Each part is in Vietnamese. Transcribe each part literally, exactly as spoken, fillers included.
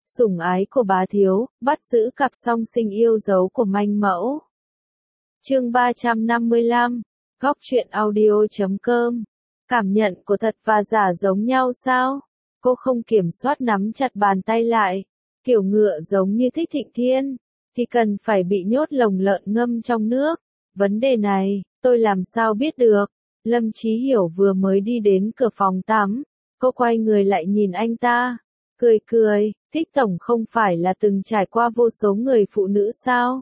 Sủng ái của bá thiếu, bắt giữ cặp song sinh yêu dấu của manh mẫu. Chương ba trăm năm mươi lăm, góc truyện audio chấm com. Cảm nhận của thật và giả giống nhau sao? Cô không kiểm soát nắm chặt bàn tay lại. Kiểu ngựa giống như Thích Thịnh Thiên, thì cần phải bị nhốt lồng lợn ngâm trong nước. Vấn đề này, tôi làm sao biết được? Lâm Chí Hiểu vừa mới đi đến cửa phòng tắm. Cô quay người lại nhìn anh ta. Cười cười, Thích Tổng không phải là từng trải qua vô số người phụ nữ sao?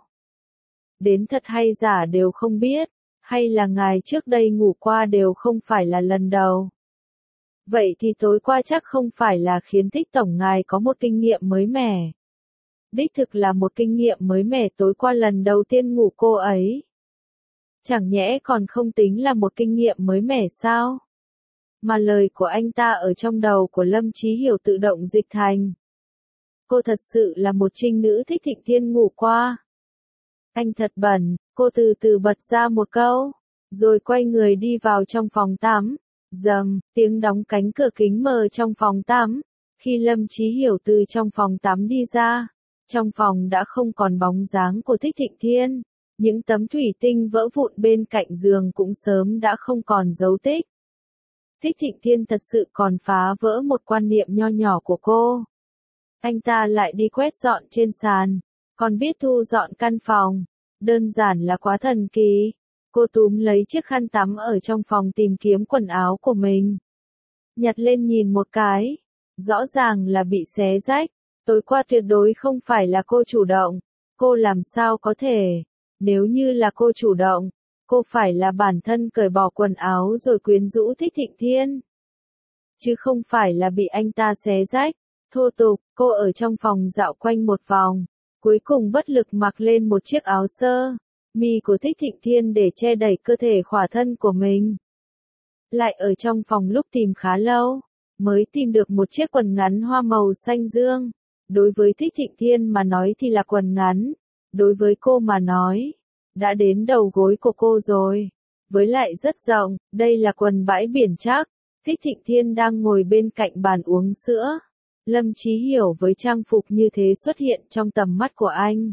Đến thật hay giả đều không biết, hay là ngài trước đây ngủ qua đều không phải là lần đầu. Vậy thì tối qua chắc không phải là khiến Thích Tổng ngài có một kinh nghiệm mới mẻ. Đích thực là một kinh nghiệm mới mẻ tối qua lần đầu tiên ngủ cô ấy. Chẳng nhẽ còn không tính là một kinh nghiệm mới mẻ sao? Mà lời của anh ta ở trong đầu của Lâm Chí Hiểu tự động dịch thành. Cô thật sự là một trinh nữ Thích Thịnh Thiên ngủ qua. Anh thật bẩn, cô từ từ bật ra một câu, rồi quay người đi vào trong phòng tắm. Dầm, tiếng đóng cánh cửa kính mờ trong phòng tắm. Khi Lâm Chí Hiểu từ trong phòng tắm đi ra, trong phòng đã không còn bóng dáng của Thích Thịnh Thiên. Những tấm thủy tinh vỡ vụn bên cạnh giường cũng sớm đã không còn dấu tích. Thích Thịnh Thiên thật sự còn phá vỡ một quan niệm nho nhỏ của cô. Anh ta lại đi quét dọn trên sàn, còn biết thu dọn căn phòng. Đơn giản là quá thần kỳ. Cô túm lấy chiếc khăn tắm ở trong phòng tìm kiếm quần áo của mình. Nhặt lên nhìn một cái. Rõ ràng là bị xé rách. Tối qua tuyệt đối không phải là cô chủ động. Cô làm sao có thể? Nếu như là cô chủ động, cô phải là bản thân cởi bỏ quần áo rồi quyến rũ Thích Thịnh Thiên. Chứ không phải là bị anh ta xé rách. Thô tục, cô ở trong phòng dạo quanh một vòng. Cuối cùng bất lực mặc lên một chiếc áo sơ mi của Thích Thịnh Thiên để che đẩy cơ thể khỏa thân của mình. Lại ở trong phòng lúc tìm khá lâu, mới tìm được một chiếc quần ngắn hoa màu xanh dương. Đối với Thích Thịnh Thiên mà nói thì là quần ngắn. Đối với cô mà nói, đã đến đầu gối của cô rồi. Với lại rất rộng, đây là quần bãi biển chắc. Thích Thịnh Thiên đang ngồi bên cạnh bàn uống sữa. Lâm Chí Hiểu với trang phục như thế xuất hiện trong tầm mắt của anh.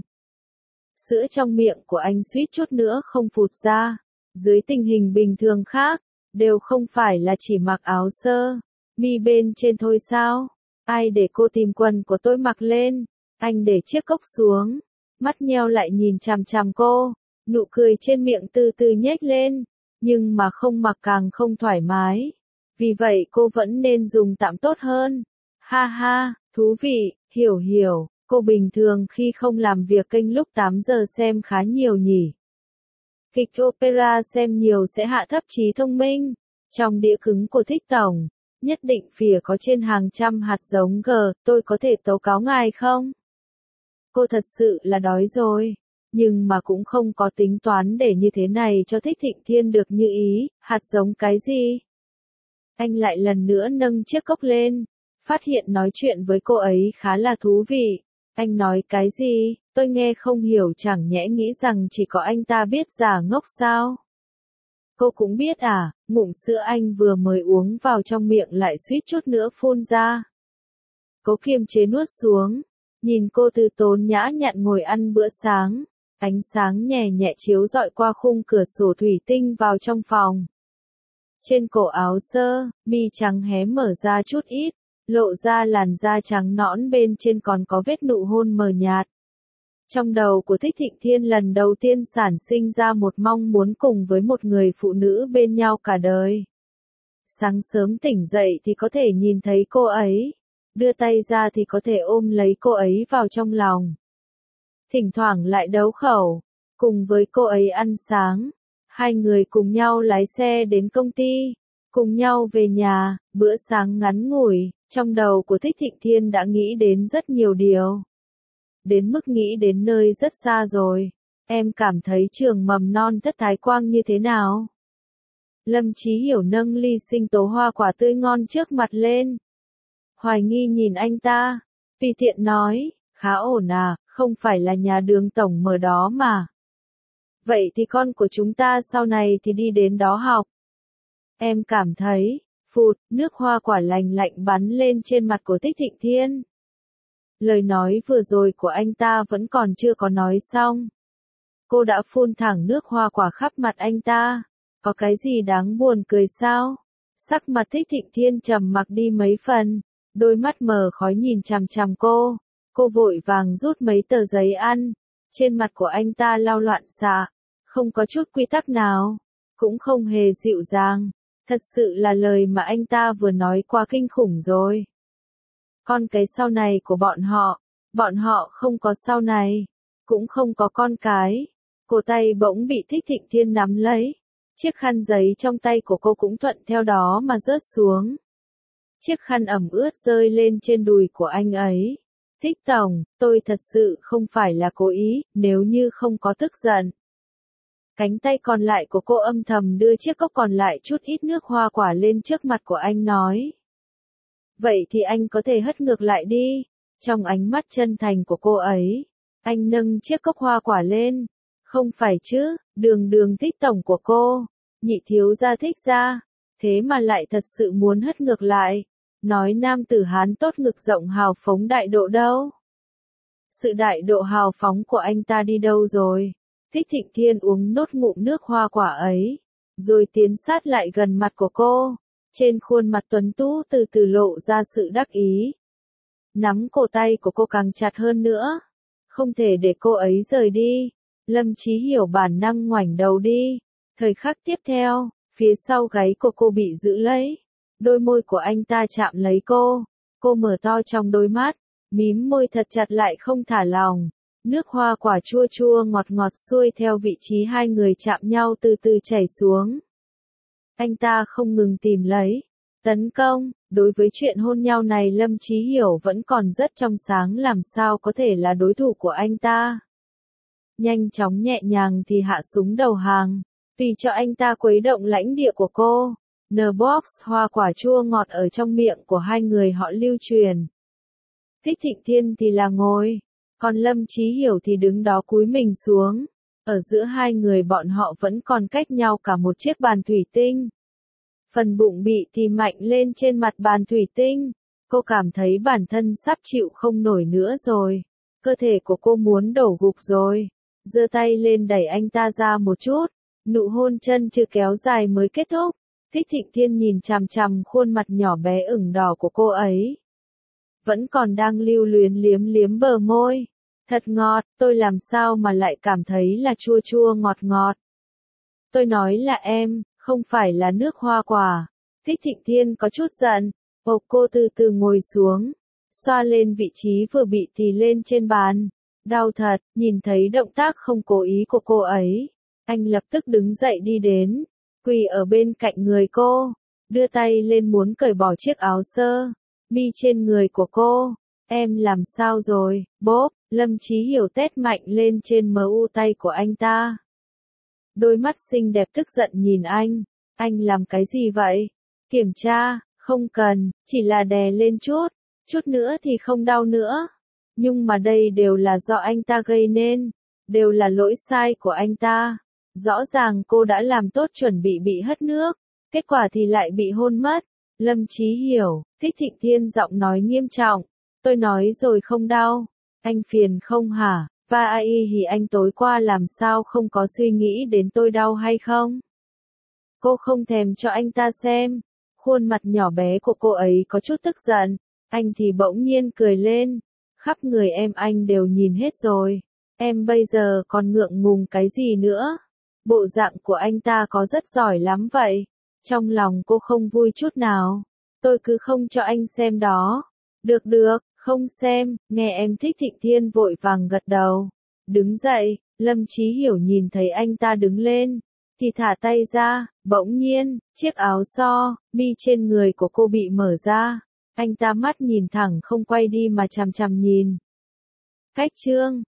Sữa trong miệng của anh suýt chút nữa không phụt ra. Dưới tình hình bình thường khác, đều không phải là chỉ mặc áo sơ mi bên trên thôi sao? Ai để cô tìm quần của tôi mặc lên? Anh để chiếc cốc xuống, mắt nheo lại nhìn chằm chằm cô, nụ cười trên miệng từ từ nhếch lên, nhưng mà không mặc càng không thoải mái. Vì vậy cô vẫn nên dùng tạm tốt hơn. Ha ha, thú vị, Hiểu Hiểu, cô bình thường khi không làm việc kênh lúc tám giờ xem khá nhiều nhỉ. Kịch opera xem nhiều sẽ hạ thấp trí thông minh. Trong đĩa cứng của Thích Tổng, nhất định phìa có trên hàng trăm hạt giống G, tôi có thể tố cáo ngài không? Cô thật sự là đói rồi, nhưng mà cũng không có tính toán để như thế này cho Thích Thịnh Thiên được như ý. Hạt giống cái gì? Anh lại lần nữa nâng chiếc cốc lên. Phát hiện nói chuyện với cô ấy khá là thú vị. Anh nói cái gì? Tôi nghe không hiểu, chẳng nhẽ nghĩ rằng chỉ có anh ta biết giả ngốc sao? Cô cũng biết à? Ngụm sữa anh vừa mới uống vào trong miệng lại suýt chút nữa phun ra. Cố kiềm chế nuốt xuống. Nhìn cô từ tốn nhã nhặn ngồi ăn bữa sáng. Ánh sáng nhẹ nhẹ chiếu rọi qua khung cửa sổ thủy tinh vào trong phòng. Trên cổ áo sơ mi trắng hé mở ra chút ít. Lộ ra làn da trắng nõn bên trên còn có vết nụ hôn mờ nhạt. Trong đầu của Thích Thịnh Thiên lần đầu tiên sản sinh ra một mong muốn cùng với một người phụ nữ bên nhau cả đời. Sáng sớm tỉnh dậy thì có thể nhìn thấy cô ấy. Đưa tay ra thì có thể ôm lấy cô ấy vào trong lòng. Thỉnh thoảng lại đấu khẩu. Cùng với cô ấy ăn sáng. Hai người cùng nhau lái xe đến công ty. Cùng nhau về nhà, bữa sáng ngắn ngủi. Trong đầu của Thích Thịnh Thiên đã nghĩ đến rất nhiều điều. Đến mức nghĩ đến nơi rất xa rồi. Em cảm thấy trường mầm non Thất Thái Quang như thế nào? Lâm Chí Hiểu nâng ly sinh tố hoa quả tươi ngon trước mặt lên. Hoài nghi nhìn anh ta. Tùy tiện nói, khá ổn à, không phải là nhà Đường tổng mở đó mà. Vậy thì con của chúng ta sau này thì đi đến đó học. Em cảm thấy, phụt, nước hoa quả lành lạnh bắn lên trên mặt của Thích Thịnh Thiên. Lời nói vừa rồi của anh ta vẫn còn chưa có nói xong. Cô đã phun thẳng nước hoa quả khắp mặt anh ta. Có cái gì đáng buồn cười sao? Sắc mặt Thích Thịnh Thiên trầm mặc đi mấy phần, đôi mắt mờ khói nhìn chằm chằm cô. Cô vội vàng rút mấy tờ giấy ăn, trên mặt của anh ta lau loạn xạ, không có chút quy tắc nào, cũng không hề dịu dàng. Thật sự là lời mà anh ta vừa nói quá kinh khủng rồi. Con cái sau này của bọn họ, bọn họ không có sau này, cũng không có con cái. Cổ tay bỗng bị Thích Thịnh Thiên nắm lấy. Chiếc khăn giấy trong tay của cô cũng thuận theo đó mà rớt xuống. Chiếc khăn ẩm ướt rơi lên trên đùi của anh ấy. Thích tổng, tôi thật sự không phải là cố ý, nếu như không có tức giận. Cánh tay còn lại của cô âm thầm đưa chiếc cốc còn lại chút ít nước hoa quả lên trước mặt của anh nói. Vậy thì anh có thể hất ngược lại đi. Trong ánh mắt chân thành của cô ấy, anh nâng chiếc cốc hoa quả lên. Không phải chứ, đường đường Thích tổng của cô, nhị thiếu gia Thích gia, thế mà lại thật sự muốn hất ngược lại. Nói nam tử Hán tốt ngực rộng hào phóng đại độ đâu. Sự đại độ hào phóng của anh ta đi đâu rồi? Thích Thịnh Thiên uống nốt ngụm nước hoa quả ấy, rồi tiến sát lại gần mặt của cô. Trên khuôn mặt tuấn tú từ từ lộ ra sự đắc ý. Nắm cổ tay của cô càng chặt hơn nữa. Không thể để cô ấy rời đi. Lâm Chí Hiểu bản năng ngoảnh đầu đi. Thời khắc tiếp theo, phía sau gáy của cô bị giữ lấy. Đôi môi của anh ta chạm lấy cô. Cô mở to trong đôi mắt, mím môi thật chặt lại không thả lòng. Nước hoa quả chua chua ngọt ngọt xuôi theo vị trí hai người chạm nhau từ từ chảy xuống. Anh ta không ngừng tìm lấy, tấn công. Đối với chuyện hôn nhau này Lâm Chí Hiểu vẫn còn rất trong sáng, làm sao có thể là đối thủ của anh ta. Nhanh chóng nhẹ nhàng thì hạ súng đầu hàng, vì cho anh ta khuấy động lãnh địa của cô. N-box hoa quả chua ngọt ở trong miệng của hai người họ lưu truyền. Thích Thịnh Thiên thì là ngồi, còn Lâm Chí Hiểu thì đứng đó cúi mình xuống. Ở giữa hai người bọn họ vẫn còn cách nhau cả một chiếc bàn thủy tinh. Phần bụng bị thì mạnh lên trên mặt bàn thủy tinh. Cô cảm thấy bản thân sắp chịu không nổi nữa rồi. Cơ thể của cô muốn đổ gục rồi. Giơ tay lên đẩy anh ta ra một chút. Nụ hôn chân chưa kéo dài mới kết thúc. Thích Thịnh Thiên nhìn chằm chằm khuôn mặt nhỏ bé ửng đỏ của cô ấy. Vẫn còn đang lưu luyến liếm liếm bờ môi. Thật ngọt, tôi làm sao mà lại cảm thấy là chua chua ngọt ngọt. Tôi nói là em, không phải là nước hoa quả. Thích Thịnh Thiên có chút giận. Ồ, cô từ từ ngồi xuống. Xoa lên vị trí vừa bị tì lên trên bàn. Đau thật, nhìn thấy động tác không cố ý của cô ấy. Anh lập tức đứng dậy đi đến. Quỳ ở bên cạnh người cô. Đưa tay lên muốn cởi bỏ chiếc áo sơ mi trên người của cô. Em làm sao rồi, bốp. Lâm Chí Hiểu tét mạnh lên trên mờ u tay của anh ta. Đôi mắt xinh đẹp tức giận nhìn anh. Anh làm cái gì vậy? Kiểm tra, không cần, chỉ là đè lên chút. Chút nữa thì không đau nữa. Nhưng mà đây đều là do anh ta gây nên. Đều là lỗi sai của anh ta. Rõ ràng cô đã làm tốt chuẩn bị bị hất nước. Kết quả thì lại bị hôn mất. Lâm Chí Hiểu, Thích Thịnh Thiên giọng nói nghiêm trọng. Tôi nói rồi không đau. Anh phiền không hả? Và ai thì anh tối qua làm sao không có suy nghĩ đến tôi đau hay không? Cô không thèm cho anh ta xem. Khuôn mặt nhỏ bé của cô ấy có chút tức giận. Anh thì bỗng nhiên cười lên. Khắp người em anh đều nhìn hết rồi. Em bây giờ còn ngượng ngùng cái gì nữa? Bộ dạng của anh ta có rất giỏi lắm vậy. Trong lòng cô không vui chút nào. Tôi cứ không cho anh xem đó. Được được, không xem. Nghe em. Thích Thịnh Thiên vội vàng gật đầu. Đứng dậy, Lâm Chí Hiểu nhìn thấy anh ta đứng lên, thì thả tay ra. Bỗng nhiên, chiếc áo so mi trên người của cô bị mở ra. Anh ta mắt nhìn thẳng không quay đi mà chằm chằm nhìn. Cách chương